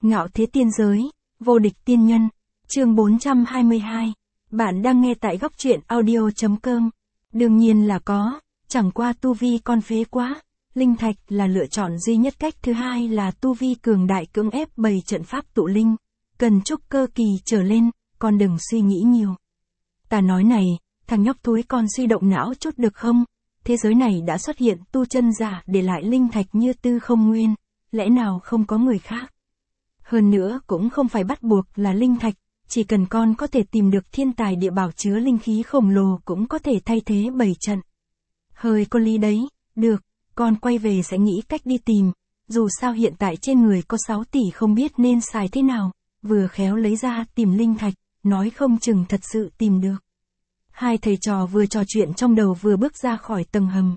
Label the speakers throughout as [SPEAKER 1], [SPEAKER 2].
[SPEAKER 1] Ngạo thế tiên giới, vô địch tiên nhân, chương 422. Bạn đang nghe tại góc truyện audio.com. Đương nhiên là có, chẳng qua tu vi con phế quá. Linh thạch là lựa chọn duy nhất, cách thứ hai là tu vi cường đại cưỡng ép bày trận pháp tụ linh. Cần trúc cơ kỳ trở lên, con đừng suy nghĩ nhiều. Ta nói này, thằng nhóc thúi con suy động não chút được không? Thế giới này đã xuất hiện tu chân giả để lại linh thạch như tư không nguyên, lẽ nào không có người khác? Hơn nữa cũng không phải bắt buộc là linh thạch, chỉ cần con có thể tìm được thiên tài địa bảo chứa linh khí khổng lồ cũng có thể thay thế bày trận. Hơi có lý đấy, được, con quay về sẽ nghĩ cách đi tìm, dù sao hiện tại trên người có 6 tỷ không biết nên xài thế nào, vừa khéo lấy ra tìm linh thạch, nói không chừng thật sự tìm được. Hai thầy trò vừa trò chuyện trong đầu vừa bước ra khỏi tầng hầm.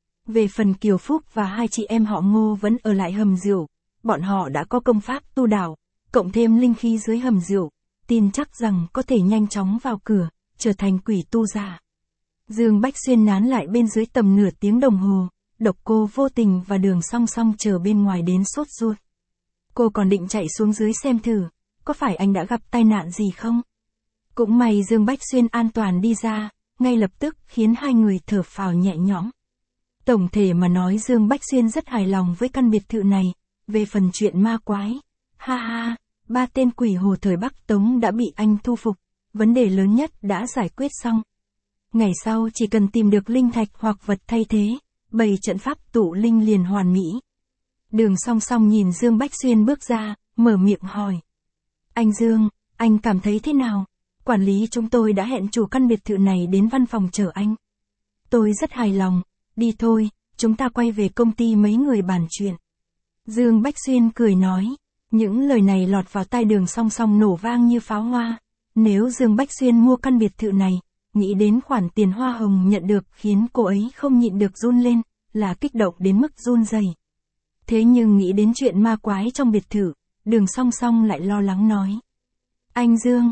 [SPEAKER 1] Về phần Kiều Phúc và hai chị em họ Ngô vẫn ở lại hầm rượu, bọn họ đã có công pháp tu đạo, cộng thêm linh khí dưới hầm rượu, tin chắc rằng có thể nhanh chóng vào cửa, trở thành quỷ tu giả. Dương Bách Xuyên nán lại bên dưới tầm nửa tiếng đồng hồ, Độc Cô Vô Tình và Đường Song Song chờ bên ngoài đến sốt ruột. Cô còn định chạy xuống dưới xem thử, có phải anh đã gặp tai nạn gì không? Cũng may Dương Bách Xuyên an toàn đi ra, ngay lập tức khiến hai người thở phào nhẹ nhõm. Tổng thể mà nói Dương Bách Xuyên rất hài lòng với căn biệt thự này, về phần chuyện ma quái. Ha ha, 3 tên quỷ hồ thời Bắc Tống đã bị anh thu phục, vấn đề lớn nhất đã giải quyết xong. Ngày sau chỉ cần tìm được linh thạch hoặc vật thay thế, bày trận pháp tụ linh liền hoàn mỹ. Đường Song Song nhìn Dương Bách Xuyên bước ra, mở miệng hỏi. Anh Dương, anh cảm thấy thế nào? Quản lý chúng tôi đã hẹn chủ căn biệt thự này đến văn phòng chờ anh. Tôi rất hài lòng, đi thôi, chúng ta quay về công ty mấy người bàn chuyện. Dương Bách Xuyên cười nói, những lời này lọt vào tai Đường Song Song nổ vang như pháo hoa. Nếu Dương Bách Xuyên mua căn biệt thự này, nghĩ đến khoản tiền hoa hồng nhận được khiến cô ấy không nhịn được run lên, là kích động đến mức run rẩy. Thế nhưng nghĩ đến chuyện ma quái trong biệt thự, Đường Song Song lại lo lắng nói. Anh Dương,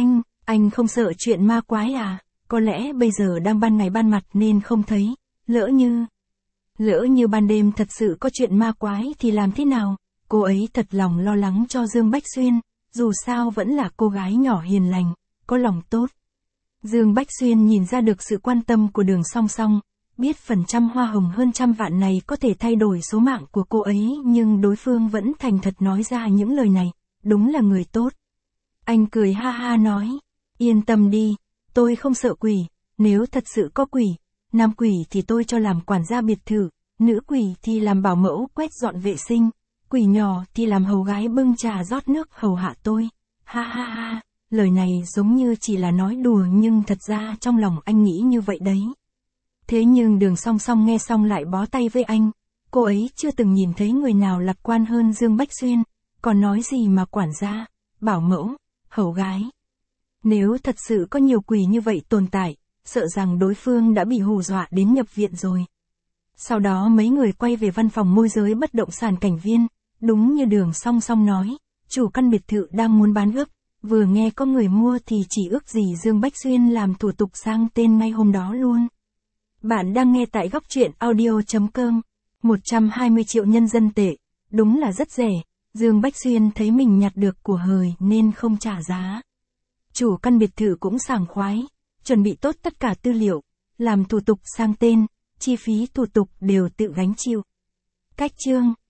[SPEAKER 1] anh không sợ chuyện ma quái à? Có lẽ bây giờ đang ban ngày ban mặt nên không thấy, lỡ như ban đêm thật sự có chuyện ma quái thì làm thế nào? Cô ấy thật lòng lo lắng cho Dương Bách Xuyên, dù sao vẫn là cô gái nhỏ hiền lành, có lòng tốt. Dương Bách Xuyên nhìn ra được sự quan tâm của Đường Song Song, biết phần trăm hoa hồng hơn 100 vạn này có thể thay đổi số mạng của cô ấy, nhưng đối phương vẫn thành thật nói ra những lời này, đúng là người tốt. Anh cười ha ha nói, yên tâm đi, tôi không sợ quỷ, nếu thật sự có quỷ, nam quỷ thì tôi cho làm quản gia biệt thự, nữ quỷ thì làm bảo mẫu quét dọn vệ sinh, quỷ nhỏ thì làm hầu gái bưng trà rót nước hầu hạ tôi. Ha ha ha, lời này giống như chỉ là nói đùa nhưng thật ra trong lòng anh nghĩ như vậy đấy. Thế nhưng Đường Song Song nghe xong lại bó tay với anh, cô ấy chưa từng nhìn thấy người nào lạc quan hơn Dương Bách Xuyên, còn nói gì mà quản gia, bảo mẫu, hầu gái. Nếu thật sự có nhiều quỷ như vậy tồn tại, sợ rằng đối phương đã bị hù dọa đến nhập viện rồi. Sau đó mấy người quay về văn phòng môi giới bất động sản Cảnh Viên, đúng như Đường Song Song nói, chủ căn biệt thự đang muốn bán gấp, vừa nghe có người mua thì chỉ ước gì Dương Bách Xuyên làm thủ tục sang tên ngay hôm đó luôn. Bạn đang nghe tại góc truyện audio.com, 120 triệu nhân dân tệ, đúng là rất rẻ, Dương Bách Xuyên thấy mình nhặt được của hời nên không trả giá. Chủ căn biệt thự cũng sảng khoái, chuẩn bị tốt tất cả tư liệu, làm thủ tục sang tên, chi phí thủ tục đều tự gánh chịu. Cách chương